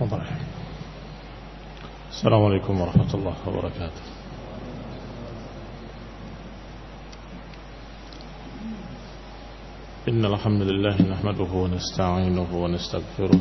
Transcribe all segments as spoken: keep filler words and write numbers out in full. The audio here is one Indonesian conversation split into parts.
السلام عليكم ورحمة الله وبركاته. إن الحمد لله نحمده ونستعينه ونستغفره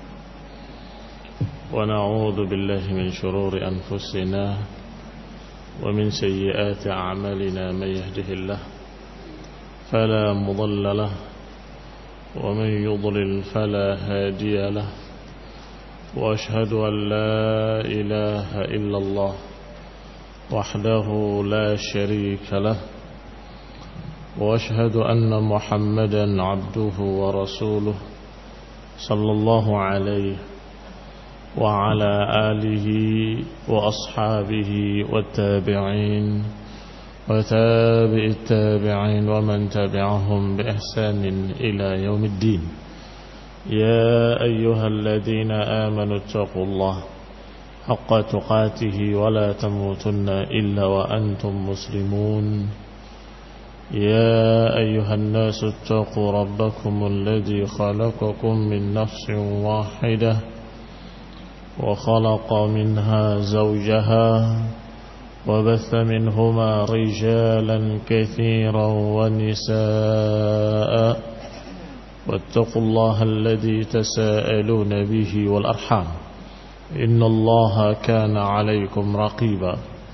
ونعوذ بالله من شرور أنفسنا ومن سيئات أعمالنا. من يهده الله فلا مضل له ومن يضلل فلا هادي له، وأشهد أن لا إله إلا الله وحده لا شريك له، وأشهد أن محمدا عبده ورسوله صلى الله عليه وعلى آله وأصحابه والتابعين وتابع التابعين ومن تبعهم بإحسان إلى يوم الدين. يا أيها الذين آمنوا اتقوا الله حق تقاته ولا تموتن إلا وأنتم مسلمون. يا أيها الناس اتقوا ربكم الذي خلقكم من نفس واحدة وخلق منها زوجها وبث منهما رجالا كثيرا ونساء، واتقوا الله الذي تساءلون به والأرحام إن الله كان عليكم رقيبا.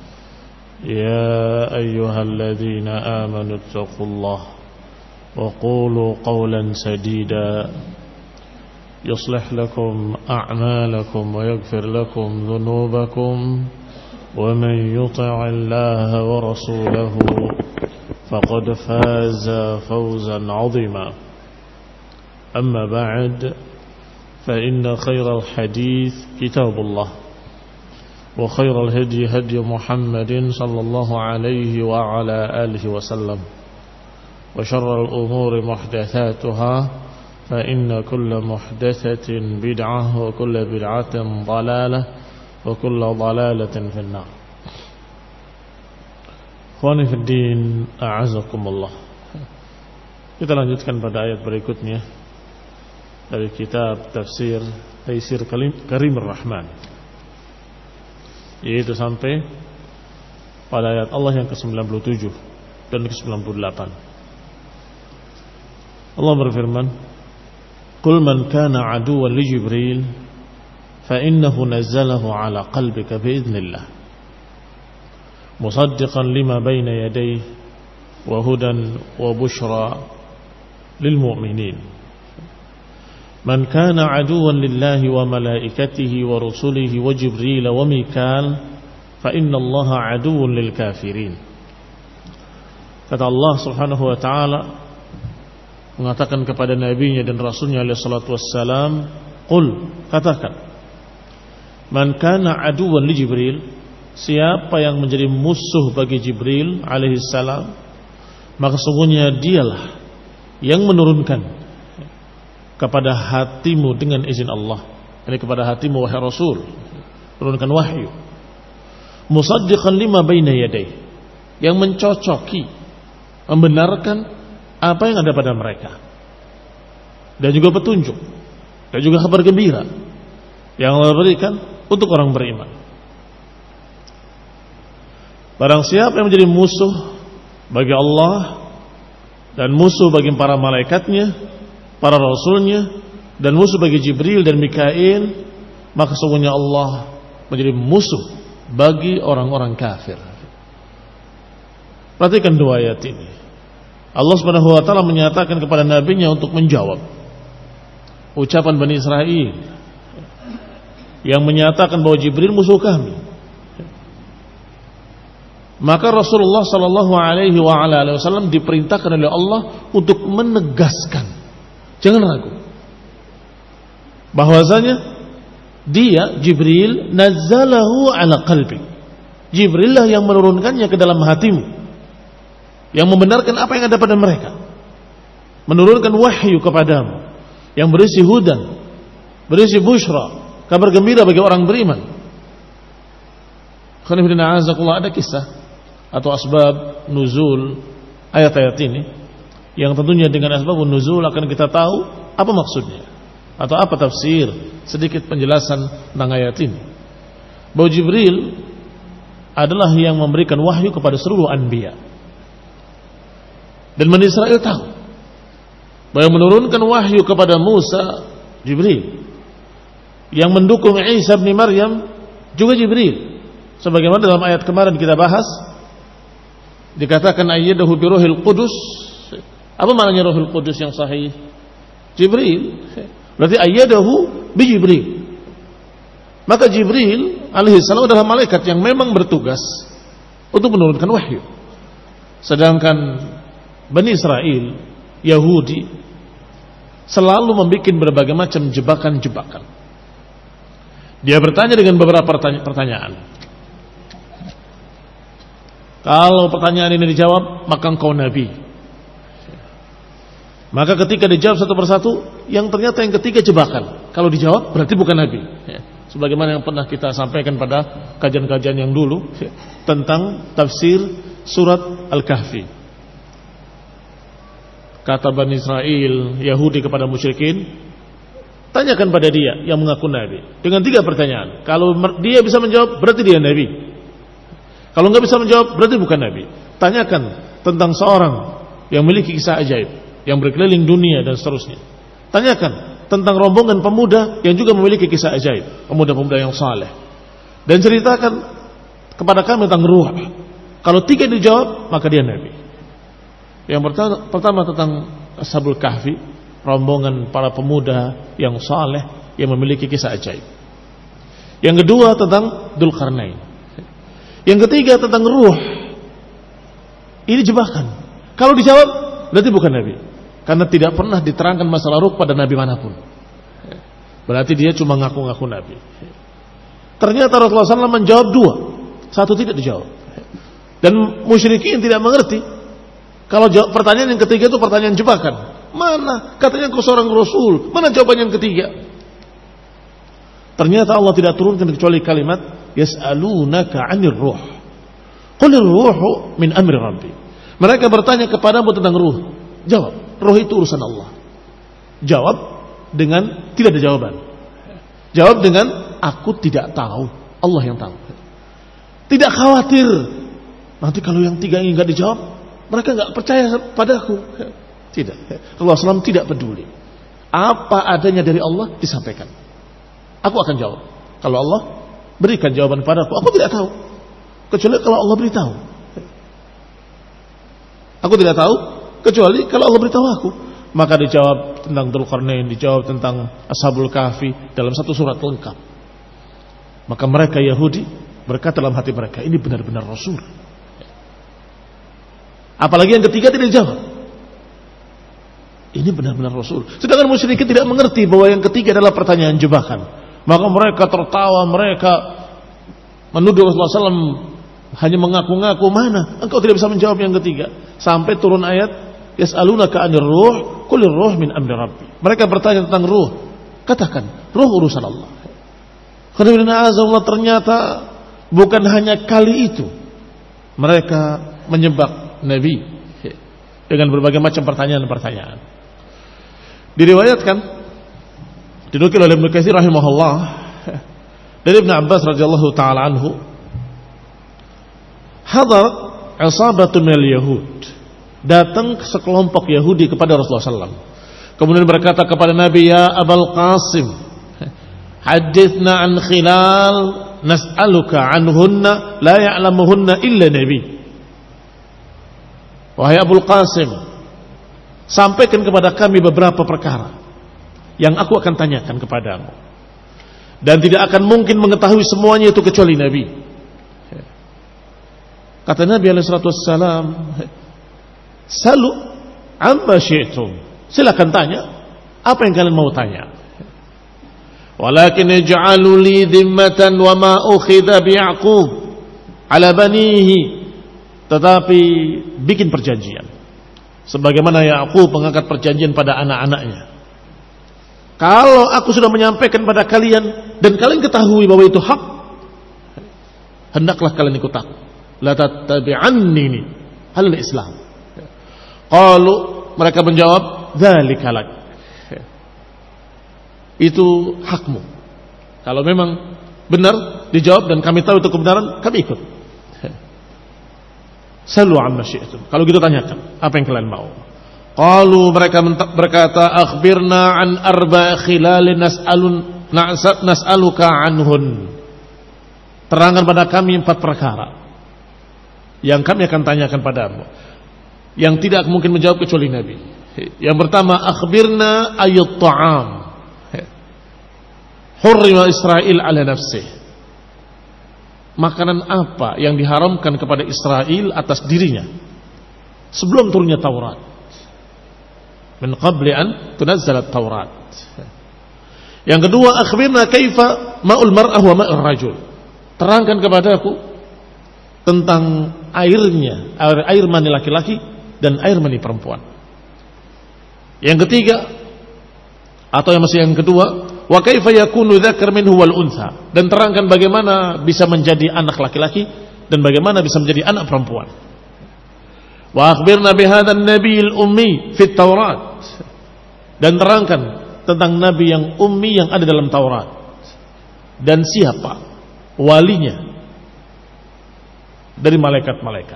يا أيها الذين آمنوا اتقوا الله وقولوا قولا سديدا يصلح لكم أعمالكم ويغفر لكم ذنوبكم، ومن يطع الله ورسوله فقد فاز فوزا عظيما. أما بعد، فإن خير الحديث كتاب الله، وخير الهدي هدي محمد صلى الله عليه وعلى آله وسلم، وشر الأمور محدثاتها، فإن كل محدثة بدعة وكل بدعة ضلالة وكل ضلالة في النار. Ikhwani fi din, a'azakumullah. Kita lanjutkan pada ayat berikutnya dari kitab tafsir Taisir Karimur Rahman, yaitu sampai pada ayat Allah yang ke sembilan puluh tujuh dan ke sembilan puluh delapan. Allah berfirman, "Qul man kana aduwwan li Jibril fa innahu nazzalahu ala qalbika bi idznillah musaddiqan lima bayna yadayhi wa hudan wa bushra lil mu'minin. Man kana aduwwan lillahi wa malaikatihi wa rusulihi wa Jibril wa Mikal fa inna Allaha aduwwun lil kafirin." Kata Allah Subhanahu wa taala mengatakan kepada nabinya dan rasulnya alaihi salatu wassalam, "Qul," katakan, "Man kana aduwwan li Jibril," siapa yang menjadi musuh bagi Jibril alaihi salam, maka sungguhnya dialah yang menurunkan kepada hatimu dengan izin Allah, ini kepada hatimu wahai Rasul, menurunkan wahyu, musaddiqan lima baina yadayhi, yang mencocoki, membenarkan apa yang ada pada mereka, dan juga petunjuk dan juga kabar gembira yang Allah berikan untuk orang beriman. Barang siapa yang menjadi musuh bagi Allah dan musuh bagi para malaikatnya, para rasulnya, dan musuh bagi Jibril dan Mikail, maka sesungguhnya Allah menjadi musuh bagi orang-orang kafir. Perhatikan dua ayat ini. Allah Subhanahu wa taala menyatakan kepada nabinya untuk menjawab ucapan Bani Israel yang menyatakan bahwa Jibril musuh kami. Maka Rasulullah sallallahu alaihi wa ala alihi wasallam diperintahkan oleh Allah untuk menegaskan, jangan ragu, bahwasanya dia Jibril nazzalahu ala qalbi. Jibril lah yang menurunkannya ke dalam hatimu, yang membenarkan apa yang ada pada mereka, menurunkan wahyu kepadamu yang berisi hudan, berisi busyra, kabar gembira bagi orang beriman. Khonifidina azakullah, ada kisah atau asbab nuzul ayat-ayat ini, yang tentunya dengan asbab nuzul akan kita tahu apa maksudnya, atau apa tafsir, sedikit penjelasan tentang ayat ini. Bahwa Jibril adalah yang memberikan wahyu kepada seluruh anbiya. Dan Bani Israel tahu bahwa menurunkan wahyu kepada Musa Jibril, yang mendukung Isa bin Maryam juga Jibril. Sebagaimana dalam ayat kemarin kita bahas, dikatakan ayyadahu bi ruhil qudus. Apa maknanya ruhul qudus yang sahih? Jibril. Berarti ayyadahu bi Jibril. Maka Jibril alaihi salam adalah malaikat yang memang bertugas untuk menurunkan wahyu. Sedangkan Bani Israel, Yahudi, selalu membuat berbagai macam jebakan-jebakan. Dia bertanya dengan beberapa pertanyaan. Kalau pertanyaan ini dijawab, maka engkau nabi. Maka ketika dijawab satu persatu, yang ternyata yang ketiga jebakan. Kalau dijawab, berarti bukan nabi. Sebagaimana yang pernah kita sampaikan pada kajian-kajian yang dulu tentang tafsir surat Al-Kahfi. Kata Bani Israel, Yahudi kepada musyrikin, tanyakan pada dia yang mengaku nabi dengan tiga pertanyaan. Kalau dia bisa menjawab, berarti dia nabi. Kalau nggak bisa menjawab, berarti bukan nabi. Tanyakan tentang seorang yang memiliki kisah ajaib, yang berkeliling dunia dan seterusnya. Tanyakan tentang rombongan pemuda yang juga memiliki kisah ajaib, pemuda-pemuda yang saleh. Dan ceritakan kepada kami tentang ruh. Kalau tiga dijawab, maka dia nabi. Yang pertama, pertama tentang Ashabul Kahfi, rombongan para pemuda yang saleh yang memiliki kisah ajaib. Yang kedua tentang Dzulqarnain. Yang ketiga tentang ruh. Ini jebakan. Kalau dijawab, berarti bukan nabi. Karena tidak pernah diterangkan masalah ruh pada nabi manapun. Berarti dia cuma ngaku-ngaku nabi. Ternyata Rasulullah shallallahu alaihi wasallam menjawab dua, satu tidak dijawab. Dan musyrikin tidak mengerti kalau jawab pertanyaan yang ketiga itu pertanyaan jebakan. Mana? Katanya kau seorang Rasul. Mana jawaban yang ketiga? Ternyata Allah tidak turunkan kecuali kalimat yas'alunaka 'anir ruh. Qulir ruhu min amri rabbi. Mereka bertanya kepadamu tentang ruh. Jawab, ruh itu urusan Allah. Jawab dengan tidak ada jawaban. Jawab dengan aku tidak tahu, Allah yang tahu. Tidak khawatir nanti kalau yang tiga ini enggak dijawab, mereka enggak percaya padaku. Tidak. Rasulullah shallallahu alaihi wasallam tidak peduli. Apa adanya dari Allah disampaikan. Aku akan jawab. Kalau Allah berikan jawaban padaku, aku tidak tahu. Kecuali kalau Allah beritahu. Aku tidak tahu kecuali kalau Allah beritahu aku. Maka dijawab tentang Dzulqarnain, dijawab tentang Ashabul Kahfi dalam satu surat lengkap. Maka mereka Yahudi berkata dalam hati mereka, ini benar-benar Rasul. Apalagi yang ketiga tidak dijawab. Ini benar-benar Rasul. Sedangkan musyrikin tidak mengerti bahwa yang ketiga adalah pertanyaan jebakan. Maka mereka tertawa, mereka menuduh Rasulullah shallallahu alaihi wasallam hanya mengaku-ngaku. Mana? Engkau tidak bisa menjawab yang ketiga. Sampai turun ayat yas'alunaka 'anir ruh, qulir ruh min amri rabbi. Mereka bertanya tentang ruh. Katakan, ruh urusan Allah. Karena Allah ternyata bukan hanya kali itu mereka menyebab Nabi dengan berbagai macam pertanyaan-pertanyaan. Diriwayatkan, dinukil oleh Ibnu Katsir rahimahullah dari Ibnu Abbas radhiyallahu taala anhu, hadar isabatun minal yahud, datang sekelompok Yahudi kepada Rasulullah sallallahu alaihi wasallam. Kemudian berkata kepada Nabi, ya Abul Qasim, hadithna an khilal nas'aluka anhunna la ya'lamuhunna illa nabi. Wahai Abul Qasim, sampaikan kepada kami beberapa perkara yang aku akan tanyakan kepadamu, dan tidak akan mungkin mengetahui semuanya itu kecuali Nabi. Kata Nabi alaihi salatu wassalam, salu amma syi'tum, silakan tanya apa yang kalian mau tanya. Walakin ij'alu li dhimmatan wa ma ukhidha bi Ya'qub ala banihi, tetapi bikin perjanjian sebagaimana Ya'qub mengangkat perjanjian pada anak-anaknya. Kalau aku sudah menyampaikan pada kalian dan kalian ketahui bahwa itu hak, hendaklah kalian ikut aku. La tattabi'anni halal Islam. Qalu, mereka menjawab, dzalika lak. itu hakmu. Kalau memang benar dijawab dan kami tahu itu kebenaran, kami ikut. Salu amma syi'tum. Kalau gitu tanyakan, apa yang kalian mau? Qalu, mereka berkata, akhbirna an arba khilalin nas'alun nas'aluka anhun. Terangkan pada kami empat perkara yang kami akan tanyakan padamu, yang tidak mungkin menjawab kecuali Nabi. Yang pertama, akhbirna ayyut ta'am hurrima Israel ala nafsih. Makanan apa yang diharamkan kepada Israel atas dirinya sebelum turunnya Taurat? Min qabli an tunazzalat Taurat. Yang kedua, akhbirna kaifa ma'ul mar'ah wa ma'ur rajul. Terangkan kepadaku tentang airnya, air, air mani laki-laki dan air mani perempuan. Yang ketiga, atau yang masih yang kedua, wa kaifa yakunu dzakar minhu wal untha, dan terangkan bagaimana bisa menjadi anak laki-laki dan bagaimana bisa menjadi anak perempuan. Wa akhbirna bihadzal nabiyil ummi fit Taurat, dan terangkan tentang nabi yang ummi yang ada dalam Taurat dan siapa walinya dari malaikat-malaikat.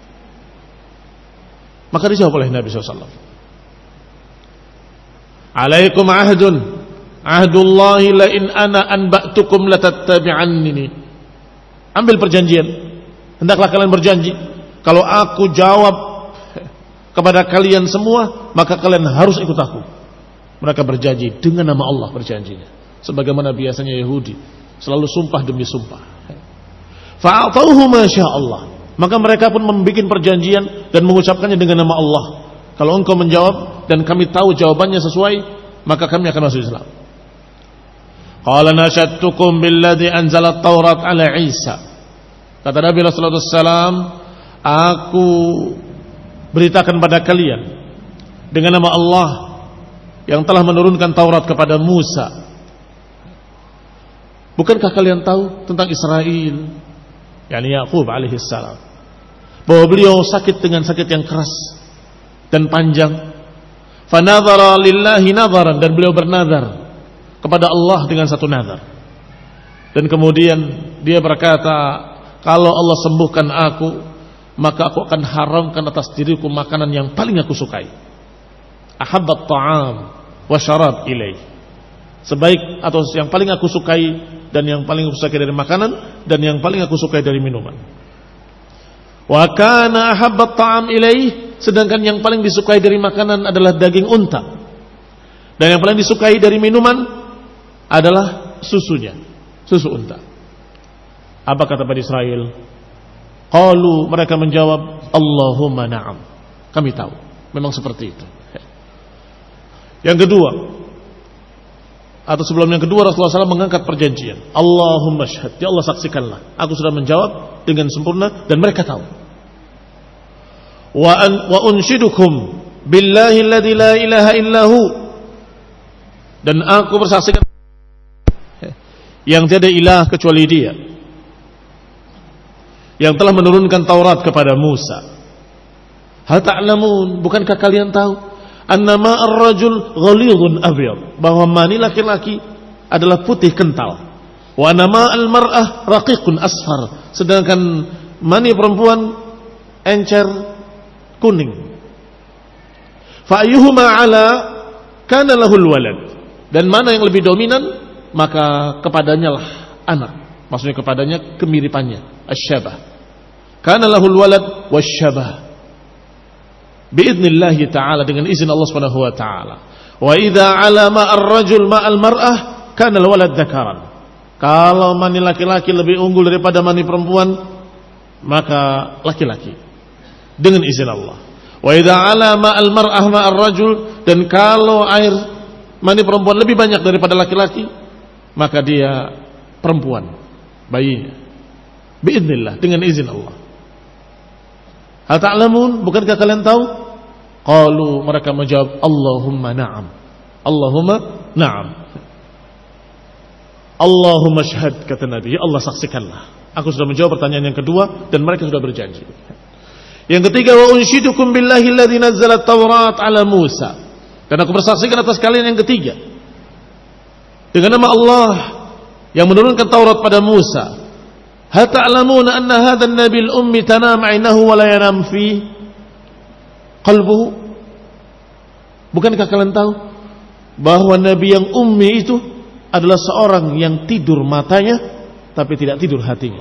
Maka dijawab oleh Nabi sallallahu alaihi wasallam, alaikum ahdun ahdullahi la in ana anba'tukum latattabi'annini. Ambil perjanjian, hendaklah kalian berjanji, kalau aku jawab kepada kalian semua, maka kalian harus ikut aku. Mereka berjanji dengan nama Allah berjanjinya, sebagaimana biasanya Yahudi selalu sumpah demi sumpah. Fa'atauhu ma sya'allah, maka mereka pun membuat perjanjian dan mengucapkannya dengan nama Allah. Kalau engkau menjawab dan kami tahu jawabannya sesuai, maka kami akan masuk Islam. Qala nasyadtukum billadzi anzala at-Taurat ala Isa. Kata Nabi sallallahu alaihi wasallam, aku beritakan pada kalian dengan nama Allah yang telah menurunkan Taurat kepada Musa. Bukankah kalian tahu tentang Israel, yakni Yaqub alaihi salam, bahwa beliau sakit dengan sakit yang keras dan panjang. Fanadhara lillahi nadharan, dan beliau bernazar kepada Allah dengan satu nazar. Dan kemudian dia berkata, kalau Allah sembuhkan aku, maka aku akan haramkan atas diriku makanan yang paling aku sukai. Ahabbat ta'am wa syarab ilaih. Sebaik atau yang paling aku sukai dan yang paling aku sukai dari makanan dan yang paling aku sukai dari minuman. Wa kana ahabbat ta'am ilaih, sedangkan yang paling disukai dari makanan adalah daging unta. Dan yang paling disukai dari minuman adalah susunya, susu unta. Apa kata Bani Israel? Qalu, mereka menjawab, Allahumma na'am. Kami tahu, memang seperti itu. Yang kedua, atau sebelum yang kedua, Rasulullah shallallahu alaihi wasallam mengangkat perjanjian. Allahumma syahad, ya Allah saksikanlah, aku sudah menjawab dengan sempurna dan mereka tahu. Wa an wa unshidukum billahi alladzi la ilaha illahu, dan aku bersaksikan yang tiada ilah kecuali Dia, yang telah menurunkan Taurat kepada Musa. Hal ta'lamun, bukankah kalian tahu annama ar-rajul ghalidun abyad, bahwa mani laki-laki adalah putih kental, wa nama al-mar'ah raqiqun asfar, sedangkan mani perempuan encer kuning. Fa ayyuhuma ala kana lahul walad, dan mana yang lebih dominan maka kepadanya lah anak, maksudnya kepadanya kemiripannya, asyabah. Kana lahul walad wasyabah biidznillah ta'ala, dengan izin Allah Subhanahu wa ta'ala. Wa idza ala ma'ar rajul ma'al mar'ah kana al-walad dzakaran. Kalau mani laki-laki lebih unggul daripada mani perempuan, maka laki-laki dengan izin Allah. Wa idza ala ma'al mar'ah ma'ar rajul, dan kalau air mani perempuan lebih banyak daripada laki-laki, maka dia perempuan, bayinya, biidznillah, dengan izin Allah. Hal ta'lamun, bukankah kalian tahu? Qalu, mereka menjawab, Allahumma na'am. Allahumma na'am. Allahumma syahad, kata Nabi, ya Allah saksikanlah, aku sudah menjawab pertanyaan yang kedua dan mereka sudah berjanji. Yang ketiga, wa unshidukum billahi alladzi nazzala at-Taurat ala Musa, dan aku bersaksikan atas kalian yang ketiga, dengan nama Allah yang menurunkan Taurat pada Musa. Hal ta'lamuna anna hadha an-nabi al-ummi tanam 'ainahu wa la yanam fi qalbuhu? Bukankah kalian tahu bahwa nabi yang ummi itu adalah seorang yang tidur matanya tapi tidak tidur hatinya?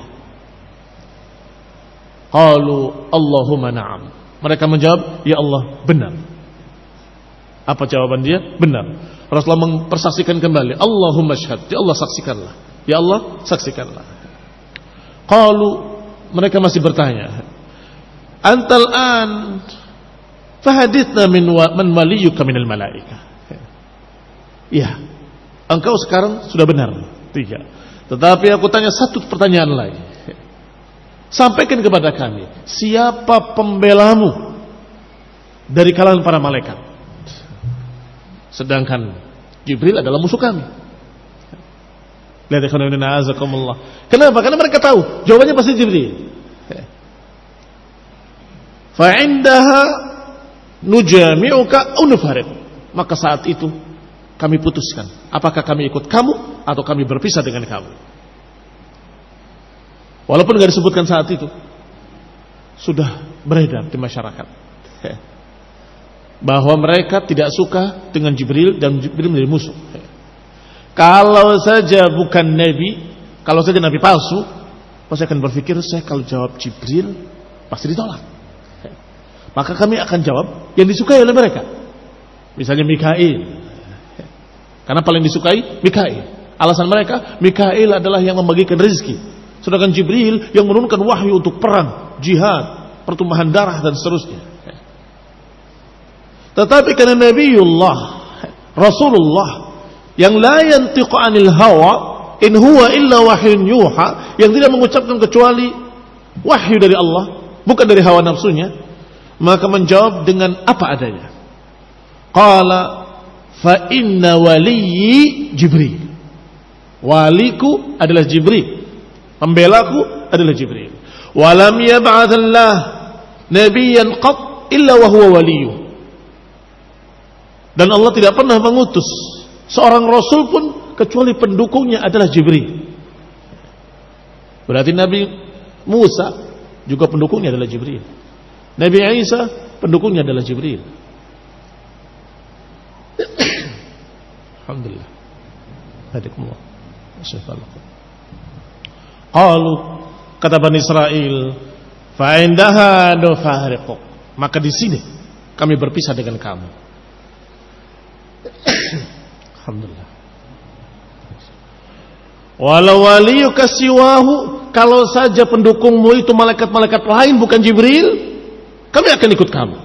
Qalu Allahumma na'am. Mereka menjawab, ya Allah, benar. Apa jawaban dia? Benar. Rasulullah mempersaksikan kembali, Allahumma syahad, ya Allah saksikanlah, ya Allah saksikanlah. Qalu, mereka masih bertanya, antal an fahadithna min man waliyuka minal malaika. Ya, engkau sekarang sudah benar. Tiga. Tetapi aku tanya satu pertanyaan lagi. Sampaikan kepada kami, siapa pembelamu dari kalangan para malaikat? Sedangkan Jibril adalah musuh kami. Lihat ikhwanina azakumullah. Kenapa? Karena mereka tahu jawabannya pasti Jibril. Fa indaha nujami'uka aw nufariq. Maka saat itu kami putuskan apakah kami ikut kamu atau kami berpisah dengan kamu. Walaupun enggak disebutkan saat itu, sudah beredar di masyarakat bahwa mereka tidak suka dengan Jibril dan Jibril menjadi musuh. Kalau saja bukan Nabi, kalau saja Nabi palsu, pasti akan berpikir, saya kalau jawab Jibril pasti ditolak. Maka kami akan jawab yang disukai oleh mereka. Misalnya Mikail, karena paling disukai Mikail. Alasan mereka, Mikail adalah yang membagikan rezeki, sedangkan Jibril yang menurunkan wahyu untuk perang, jihad, pertumpahan darah dan seterusnya. Tetapi karena Nabiullah, Rasulullah yang la yantiqu anil hawa in huwa illa wahyun yuha, yang tidak mengucapkan kecuali wahyu dari Allah, bukan dari hawa nafsunya, maka menjawab dengan apa adanya. Qala fa inna waliyyi Jibril. Waliku adalah Jibril, pembelaku adalah Jibril. Wa lam yab'athallah nabiyyan qat illa wa huwa waliyyu. Dan Allah tidak pernah mengutus seorang rasul pun kecuali pendukungnya adalah Jibril. Berarti Nabi Musa juga pendukungnya adalah Jibril. Nabi Isa pendukungnya adalah Jibril. Alhamdulillah. Hadikumullah. Qalu, kata Bani Israel, fa indaha nufariquk. Maka di sini kami berpisah dengan kamu. Alhamdulillah. Walau waliyuka siwahu, kalau saja pendukungmu itu malaikat-malaikat lain bukan Jibril, kami akan ikut kamu.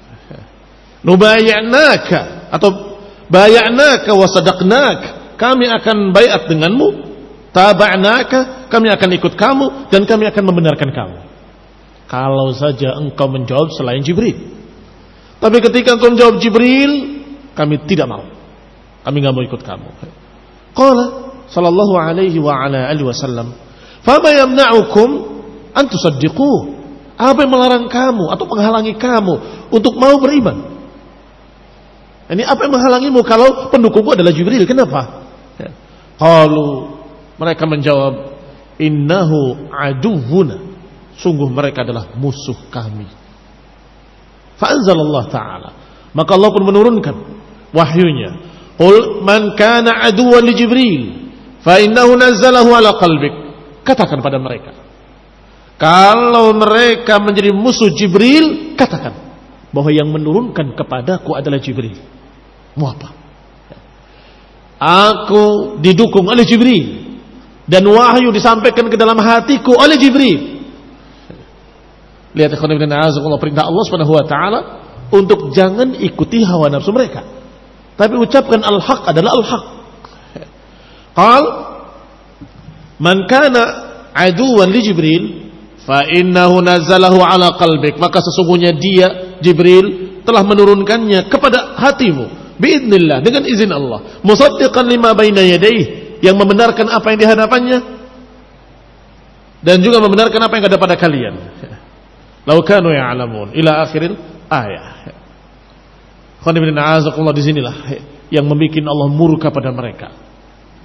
Nubayya'naka atau bay'naka wa sadaqnaka, kami akan baiat denganmu. Taba'naka, kami akan ikut kamu dan kami akan membenarkan kamu. Kalau saja engkau menjawab selain Jibril. Tapi ketika engkau menjawab Jibril, kami tidak mau. Kami enggak mau ikut kamu. Qala sallallahu alaihi wa ala alihi wasallam, "Fama yamna'ukum an tusaddiqu?" Apa yang melarang kamu atau menghalangi kamu untuk mau beriman? Ini apa yang menghalangimu kalau pendukungmu adalah Jibril? Kenapa? Qalu, mereka menjawab, "Innahu aduwwuna." Sungguh mereka adalah musuh kami. Fa anzalallahu ta'ala, maka Allah pun menurunkan wahyunya. Qul man kana aduwwan li Jibril fa innahu nazzalahu ala qalbik. Katakan pada mereka, kalau mereka menjadi musuh Jibril, katakan bahwa yang menurunkan kepadaku adalah Jibril. Mau apa? Aku didukung oleh Jibril dan wahyu disampaikan ke dalam hatiku oleh Jibril. Lihat ikhwan fillah, Allah, perintah Allah Subhanahu wa taala untuk jangan ikuti hawa nafsu mereka, tapi ucapkan al-haq adalah al-haq. Qal man kana aduwan li Jibril fa innahu nazzalahu ala qalbik, maka sesungguhnya dia Jibril telah menurunkannya kepada hatimu biidznillah, dengan izin Allah, musaddiqan lima baina yadayhi, yang membenarkan apa yang di hadapannya dan juga membenarkan apa yang ada pada kalian. Lau kanu ya'lamun ila akhiril ayat. Khonibina azakullah, di sinilah yang membuat Allah murka pada mereka.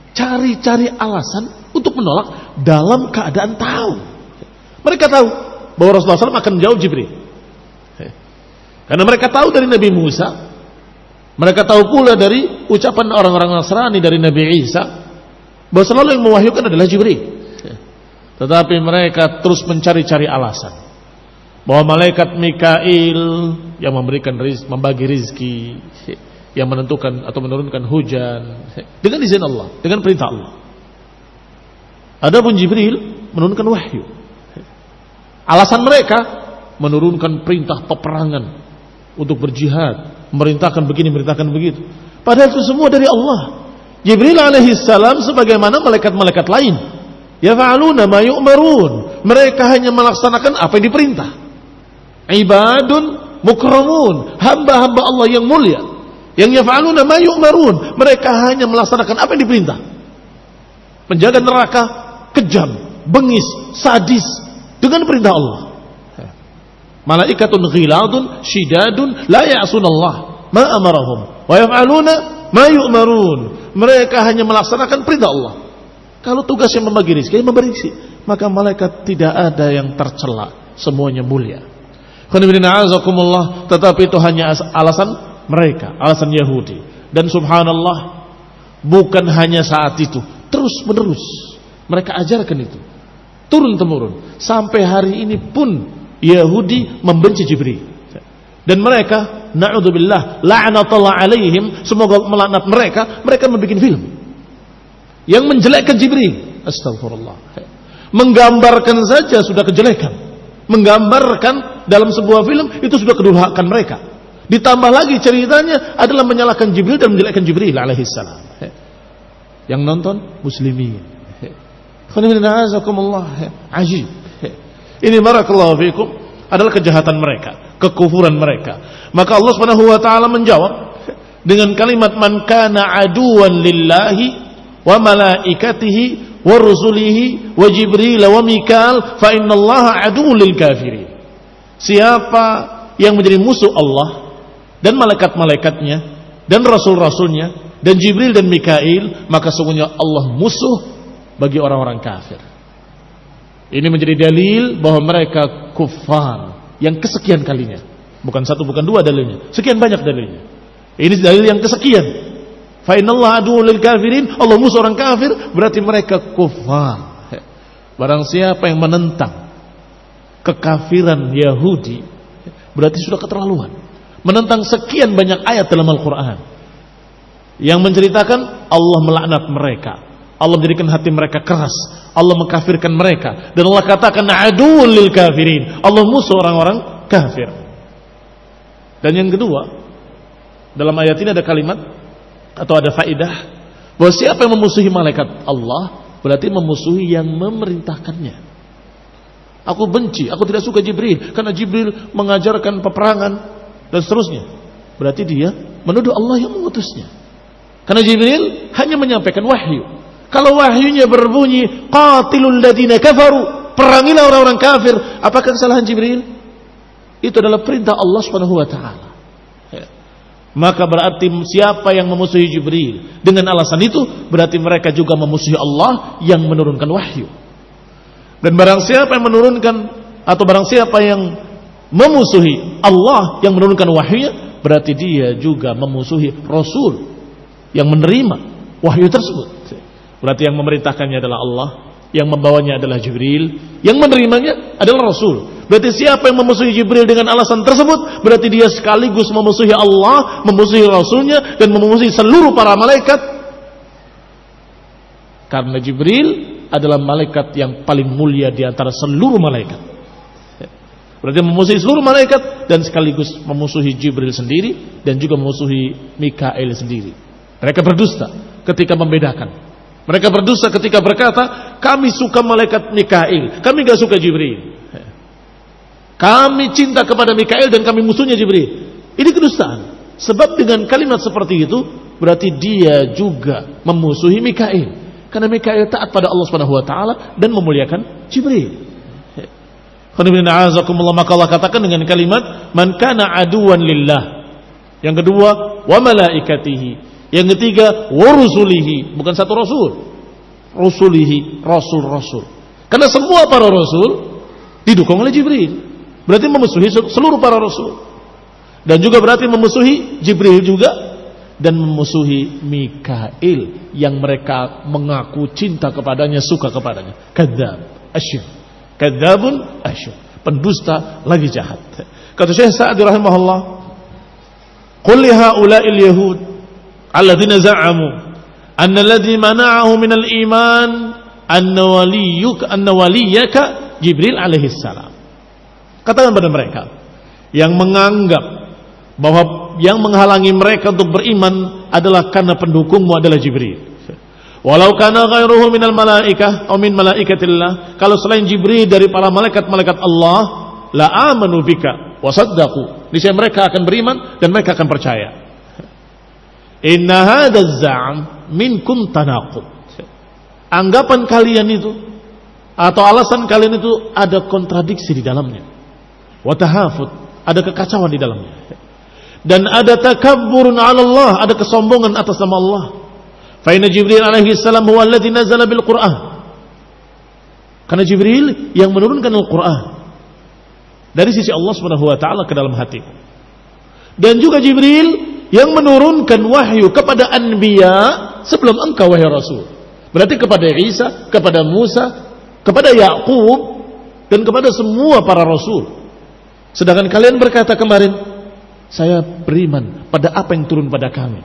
cari-cari alasan untuk menolak dalam keadaan tahu. Mereka tahu bahwa Rasulullah shallallahu alaihi wasallam akan menjawab Jibril. Karena mereka tahu dari Nabi Musa, mereka tahu pula dari ucapan orang-orang Nasrani dari Nabi Isa, bahwa selalu yang mewahyukan adalah Jibril. Tetapi mereka terus mencari-cari alasan bahwa malaikat Mikail yang memberikan rizki, membagi rizki, yang menentukan atau menurunkan hujan dengan izin Allah, dengan perintah Allah. Adapun Jibril menurunkan wahyu. Alasan mereka menurunkan perintah peperangan untuk berjihad, memerintahkan begini, memerintahkan begitu. Padahal itu semua dari Allah. Jibril alaihi salam sebagaimana malaikat-malaikat lain, yaf'aluna ma yu'marun. Mereka hanya melaksanakan apa yang diperintah. Ibadun mukramun, hamba-hamba Allah yang mulia, yang yaf'aluna ma yu'marun. Mereka hanya melaksanakan apa yang diperintah. Penjaga neraka kejam, bengis, sadis dengan perintah Allah. Malaikatun ghiladun syidadun la ya'sunallah ma amarahum wa yaf'aluna ma yu'marun. Mereka hanya melaksanakan perintah Allah. Kalau tugasnya membagi rezeki, memberi rezeki, maka malaikat tidak ada yang tercela, semuanya mulia. Tetapi itu hanya alasan mereka, alasan Yahudi. Dan subhanallah, bukan hanya saat itu, terus menerus mereka ajarkan itu, turun temurun, sampai hari ini pun Yahudi membenci Jibril. Dan mereka, na'udzubillah, la'natullah alaihim, semoga melaknat mereka, mereka membuat film yang menjelekkan Jibril. Astagfirullah. Menggambarkan saja sudah kejelekan. Menggambarkan dalam sebuah film itu sudah kedurhakaan mereka. Ditambah lagi ceritanya adalah menyalahkan Jibril dan menjelekkan Jibril alaihissalam. Yang nonton muslimin. Ajib. Ini barakallahu fikum adalah kejahatan mereka, kekufuran mereka. Maka Allah Subhanahu wa taala menjawab dengan kalimat man kana aduwan lillahi wa malaikatihi wa rusulihi wa Jibril wa Mikail fa innallaha aduwwul lil kafirin. Siapa yang menjadi musuh Allah dan malaikat-malaikatnya dan rasul-rasulnya dan Jibril dan Mikail, maka sesungguhnya Allah musuh bagi orang-orang kafir. Ini menjadi dalil bahwa mereka kufar yang kesekian kalinya. Bukan satu, bukan dua dalilnya. Sekian banyak dalilnya. Ini dalil yang kesekian. Fa innallaha aduwwul lil kafirin. Allah musuh orang kafir, berarti mereka kufar. Barang siapa yang menentang kekafiran Yahudi, berarti sudah keterlaluan. Menentang sekian banyak ayat dalam Al-Quran yang menceritakan Allah melaknat mereka, Allah menjadikan hati mereka keras, Allah mengkafirkan mereka, dan Allah katakan aduwwul lil kafirin, Allah musuh orang-orang kafir. Dan yang kedua, dalam ayat ini ada kalimat atau ada faedah bahwa siapa yang memusuhi malaikat Allah berarti memusuhi yang memerintahkannya. Aku benci, aku tidak suka Jibril karena Jibril mengajarkan peperangan dan seterusnya. Berarti dia menuduh Allah yang mengutusnya. Karena Jibril hanya menyampaikan wahyu. Kalau wahyunya berbunyi qatilul ladina kafaru, perangilah orang-orang kafir, apakah kesalahan Jibril? Itu adalah perintah Allah Subhanahu wa taala. Ya. Maka berarti siapa yang memusuhi Jibril dengan alasan itu, berarti mereka juga memusuhi Allah yang menurunkan wahyu. Dan barang siapa yang menurunkan atau barang siapa yang memusuhi Allah yang menurunkan wahyunya, berarti dia juga memusuhi Rasul yang menerima wahyu tersebut. Berarti yang memerintahkannya adalah Allah, yang membawanya adalah Jibril, yang menerimanya adalah Rasul. Berarti siapa yang memusuhi Jibril dengan alasan tersebut, berarti dia sekaligus memusuhi Allah, memusuhi Rasulnya, dan memusuhi seluruh para malaikat. Karena Jibril adalah malaikat yang paling mulia di antara seluruh malaikat. Berarti memusuhi seluruh malaikat dan sekaligus memusuhi Jibril sendiri dan juga memusuhi Mikail sendiri. Mereka berdusta ketika membedakan. Mereka berdusta ketika berkata, kami suka malaikat Mikail, kami gak suka Jibril. Kami cinta kepada Mikail dan kami musuhnya Jibril. Ini kedustaan. Sebab dengan kalimat seperti itu, berarti dia juga memusuhi Mikail. Karena Mikail taat pada Allah Subhanahu wa taala dan memuliakan Jibril. Maka Allah katakan dengan kalimat man kana aduwan lillah. Yang kedua, wa malaikatihi. Yang ketiga, wa rusulihi, bukan satu rasul. Rusulihi, rasul-rasul. Karena semua para rasul didukung oleh Jibril. Berarti memusuhi seluruh para rasul. Dan juga berarti memusuhi Jibril juga, dan memusuhi Mikail yang mereka mengaku cinta kepadanya, suka kepadanya. Kadzdzab, asyir. Kadzdzabun asyir. Pendusta lagi jahat. Kata Syekh Sa'di rahimahullah, qul li haula'il yahud alladzina za'amu anna alladhi mana'ahu minal iman anna waliyuka anna waliyaka Jibril alaihi salam. Katakan pada mereka yang menganggap bahwa yang menghalangi mereka untuk beriman adalah karena pendukungmu adalah Jibril. Walau kana ghairuhu minal malaikah atau min malaikatillah, kalau selain Jibril dari para malaikat-malaikat Allah, la amanu bika wa saddaqu, niscaya mereka akan beriman dan mereka akan percaya. Inna hadzal za'am minkum tanaqud. Anggapan kalian itu atau alasan kalian itu ada kontradiksi di dalamnya. Wa tahafut, ada kekacauan di dalamnya. Dan ada takabburun 'ala Allah, ada kesombongan atas nama Allah. Fa inna Jibril alaihi salam huwa alladhi nazala bil Qur'an. Karena Jibril yang menurunkan Al-Qur'an dari sisi Allah Subhanahu wa taala ke dalam hatiku. Dan juga Jibril yang menurunkan wahyu kepada anbiya sebelum engkau wahai Rasul. Berarti kepada Isa, kepada Musa, kepada Yakub dan kepada semua para rasul. Sedangkan kalian berkata kemarin, saya beriman pada apa yang turun pada kami,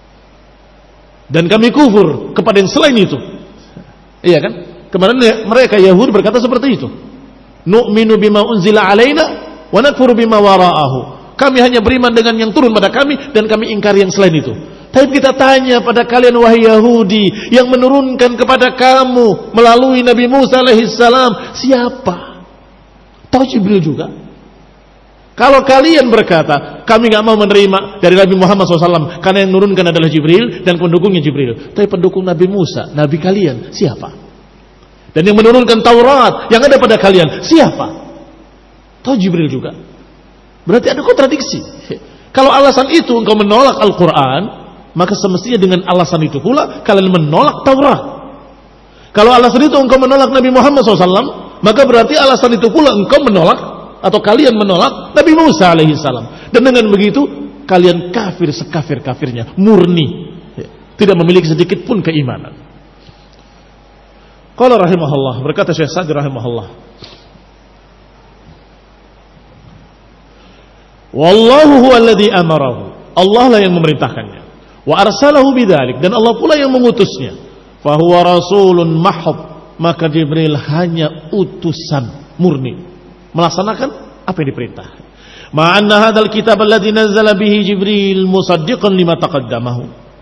dan kami kufur kepada yang selain itu. Iya kan? Kemarin mereka Yahudi berkata seperti itu. Nu'minu bima unzila alaina wa nakfuru bima wara'ahu. Kami hanya beriman dengan yang turun pada kami dan kami ingkari yang selain itu. Tapi kita tanya pada kalian wahai Yahudi yang menurunkan kepada kamu melalui Nabi Musa alaihissalam, siapa? Tahu Jibril juga. Kalau kalian berkata, kami gak mau menerima dari Nabi Muhammad shallallahu alaihi wasallam karena yang menurunkan adalah Jibril dan pendukungnya Jibril. Tapi pendukung Nabi Musa, Nabi kalian, siapa? Dan yang menurunkan Taurat yang ada pada kalian, siapa? Tahu Jibril juga. Berarti ada kontradiksi. Kalau alasan itu engkau menolak Al-Quran, maka semestinya dengan alasan itu pula kalian menolak Taurat. Kalau alasan itu engkau menolak Nabi Muhammad shallallahu alaihi wasallam, maka berarti alasan itu pula engkau menolak atau kalian menolak Nabi Musa alaihi salam. Dan dengan begitu kalian kafir sekafir-kafirnya, murni, tidak memiliki sedikit pun keimanan. Qala rahimahullah, berkata Syekh Sa'di rahimahullah, wallahu huwa alladhi amarahu, Allah lah yang memerintahkannya, wa arsalahu bidzalik, dan Allah pula yang mengutusnya. Fa huwa rasulun mahab, maka Jibril hanya utusan murni, melaksanakan apa yang diperintah. Ma'anna hadzal kitab alladzi nazzala bihi Jibril musaddiqan lima taqaddamahu.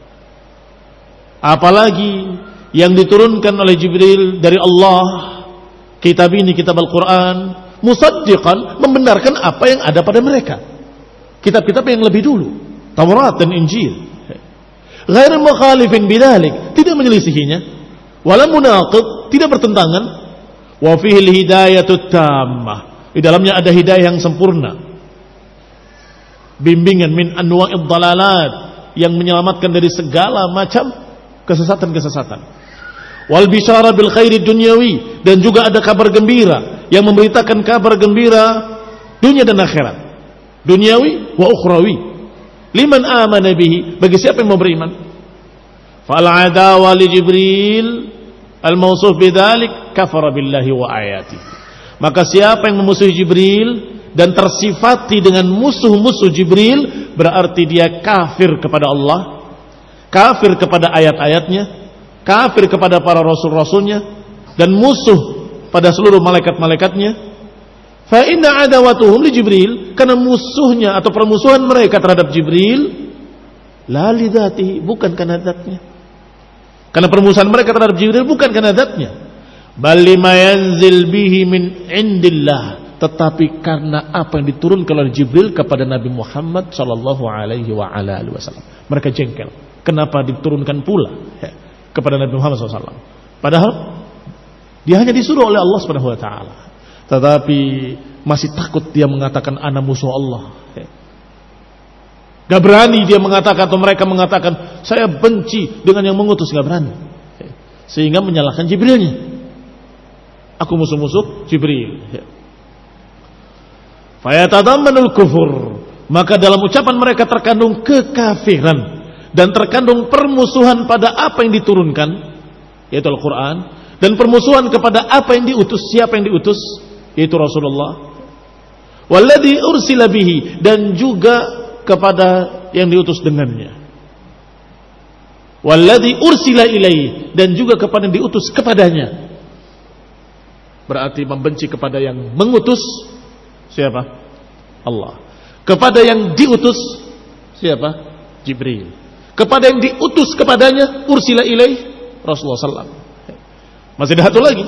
Apalagi yang diturunkan oleh Jibril dari Allah, kitab ini, kitab Al-Quran, musaddiqan, membenarkan apa yang ada pada mereka, kitab-kitab yang lebih dulu, Taurat dan Injil. Ghair mukhalifin bidzalik, tidak menyelisihinya, wala munaqid, tidak bertentangan. Wa fihi al-hidayatut tammah, di dalamnya ada hidayah yang sempurna, bimbingan min anwa'id dhalalat, yang menyelamatkan dari segala macam kesesatan-kesesatan. Wal bisyara bil khairi dunyawi, dan juga ada kabar gembira yang memberitakan kabar gembira dunia dan akhirat, duniawi wa ukhrawi, liman amana bihi, bagi siapa yang mau beriman. Fal adawa li Jibril al-mawsuf bidzalik kafara billahi wa ayatihi. Maka siapa yang memusuhi Jibril dan tersifati dengan musuh-musuh Jibril, berarti dia kafir kepada Allah, kafir kepada ayat-ayatnya, kafir kepada para rasul-rasulnya, dan musuh pada seluruh malaikat-malaikatnya. Fa inna adawatuhum li Jibril, karena musuhnya atau permusuhan mereka terhadap Jibril, la li dzatihi, bukan karena zatnya. Karena permusuhan mereka terhadap Jibril bukan karena zatnya. Bal lima yanzil bihi min indillah, tetapi karena apa yang diturunkan oleh Jibril kepada Nabi Muhammad sallallahu alaihi wa ala alihi wasallam. Mereka jengkel, kenapa diturunkan pula ya, kepada Nabi Muhammad sallallahu alaihi wasallam, padahal dia hanya disuruh oleh Allah Subhanahu wa taala, tetapi masih takut dia mengatakan ana musuh Allah ya. Gak berani dia mengatakan, atau mereka mengatakan saya benci dengan yang mengutus, nggak berani, sehingga menyalahkan Jibrilnya. Aku musuh-musuh Jibril. Fayatadammanul kufur, maka dalam ucapan mereka terkandung kekafiran dan terkandung permusuhan pada apa yang diturunkan, yaitu Al-Quran, dan permusuhan kepada apa yang diutus, siapa yang diutus, yaitu Rasulullah. Walladzi ursila bihi, dan juga kepada yang diutus dengannya. Walladzi ursila ilaihi, dan juga kepada yang diutus kepadanya. Berarti membenci kepada yang mengutus, siapa? Allah. Kepada yang diutus, siapa? Jibril. Kepada yang diutus kepadanya, ursila ilaihi, Rasulullah sallallahu alaihi wasallam. Masih ada satu lagi.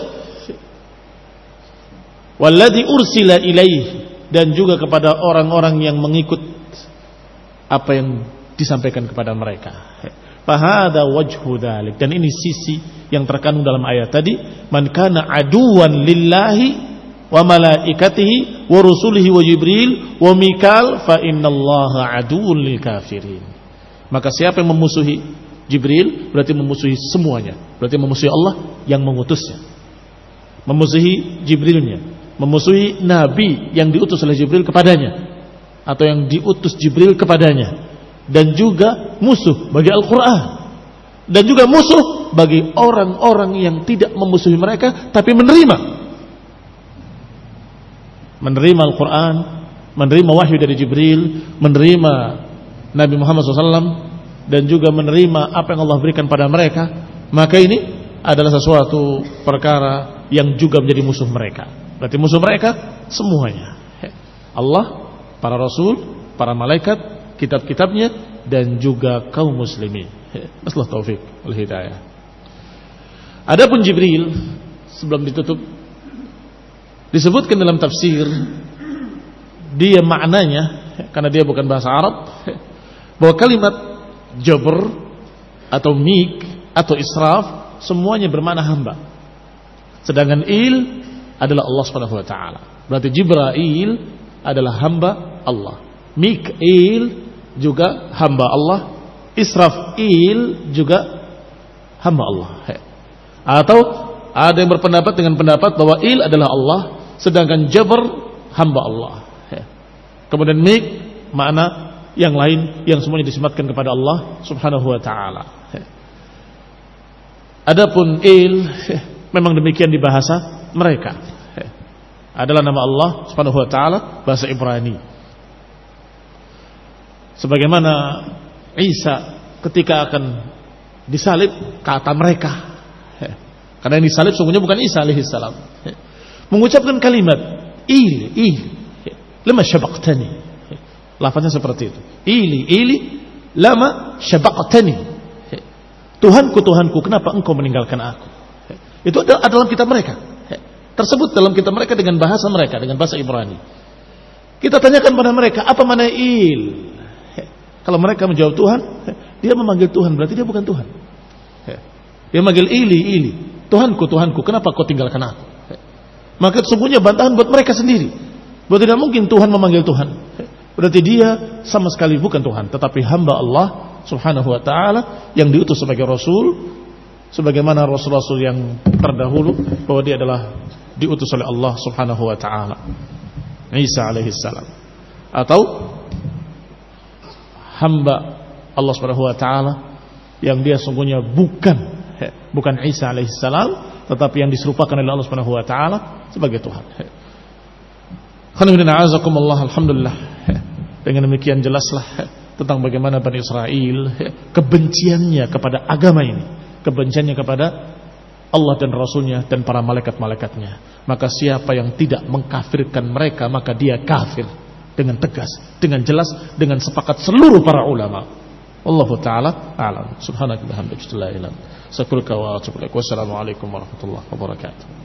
Walladzi ursila ilaihi, dan juga kepada orang-orang yang mengikut apa yang disampaikan kepada mereka. Fahada wajhu dzalik, dan ini sisi yang terkandung dalam ayat tadi, man kana aduwan lillahi wa malaikatihi wa rusulihi wa jibril wa mikal fa innallaha aduwwun lil kafirin. Maka siapa yang memusuhi Jibril berarti memusuhi semuanya, berarti memusuhi Allah yang mengutusnya, memusuhi Jibrilnya, memusuhi Nabi yang diutus oleh Jibril kepadanya, atau yang diutus Jibril kepadanya, dan juga musuh bagi Al-Quran, dan juga musuh bagi orang-orang yang tidak memusuhi mereka tapi menerima menerima Al-Quran, menerima wahyu dari Jibril, menerima Nabi Muhammad shallallahu alaihi wasallam, dan juga menerima apa yang Allah berikan pada mereka. Maka ini adalah sesuatu perkara yang juga menjadi musuh mereka. Berarti musuh mereka semuanya, Allah, para rasul, para malaikat, kitab-kitabnya, dan juga kaum muslimin. Masalah taufik wal hidayah. Adapun Jibril, sebelum ditutup, disebutkan dalam tafsir, dia maknanya, karena dia bukan bahasa Arab, bahwa kalimat jabr atau mik atau israf semuanya bermakna hamba. Sedangkan il adalah Allah Subhanahu wa taala. Berarti Jibril adalah hamba Allah. Mik'il juga hamba Allah. Israfil juga hamba Allah. Atau ada yang berpendapat dengan pendapat bahwa il adalah Allah, sedangkan Jabr hamba Allah. Kemudian Mik makna yang lain yang semuanya disematkan kepada Allah Subhanahu wa taala. Adapun il memang demikian di bahasa mereka, adalah nama Allah Subhanahu wa taala bahasa Ibrani. Sebagaimana Isa ketika akan disalib, kata mereka, karena yang disalib sungguhnya bukan Isa alaihi salam, mengucapkan kalimat il il lama syabaqtani. Lafaznya seperti itu. Ili ili lama syabaqtani. Tuhanku Tuhanku, kenapa engkau meninggalkan aku? Itu ada dalam kitab mereka. Tersebut dalam kitab mereka dengan bahasa mereka, dengan bahasa Ibrani. Kita tanyakan pada mereka, apa makna il? Kalau mereka menjawab Tuhan, dia memanggil Tuhan, berarti dia bukan Tuhan. Dia memanggil ili ili. Tuhanku Tuhanku, kenapa kau tinggalkan aku? Maka sesungguhnya bantahan buat mereka sendiri. Bahwa tidak mungkin Tuhan memanggil Tuhan. Berarti dia sama sekali bukan Tuhan, tetapi hamba Allah Subhanahu wa ta'ala yang diutus sebagai Rasul, sebagaimana Rasul-Rasul yang terdahulu, bahwa dia adalah diutus oleh Allah Subhanahu wa ta'ala, Isa alaihi salam. Atau hamba Allah Subhanahu wa ta'ala yang dia sungguhnya bukan bukan Isa alaihi salam, tetapi yang diserupakan oleh Allah Subhanahu wa ta'ala sebagai Tuhan. Alhamdulillah. Dengan demikian jelaslah tentang bagaimana Bani Israel kebenciannya kepada agama ini, kebenciannya kepada Allah dan Rasulnya dan para malaikat-malaikatnya. Maka siapa yang tidak mengkafirkan mereka, maka dia kafir dengan tegas, dengan jelas, dengan sepakat seluruh para ulama. Wallahu ta'ala a'lam. Subhanakallahumma wa bihamdika, la ilaha illa anta, astaghfiruka wa atubu ilaik. Wassalamualaikum warahmatullahi wabarakatuh.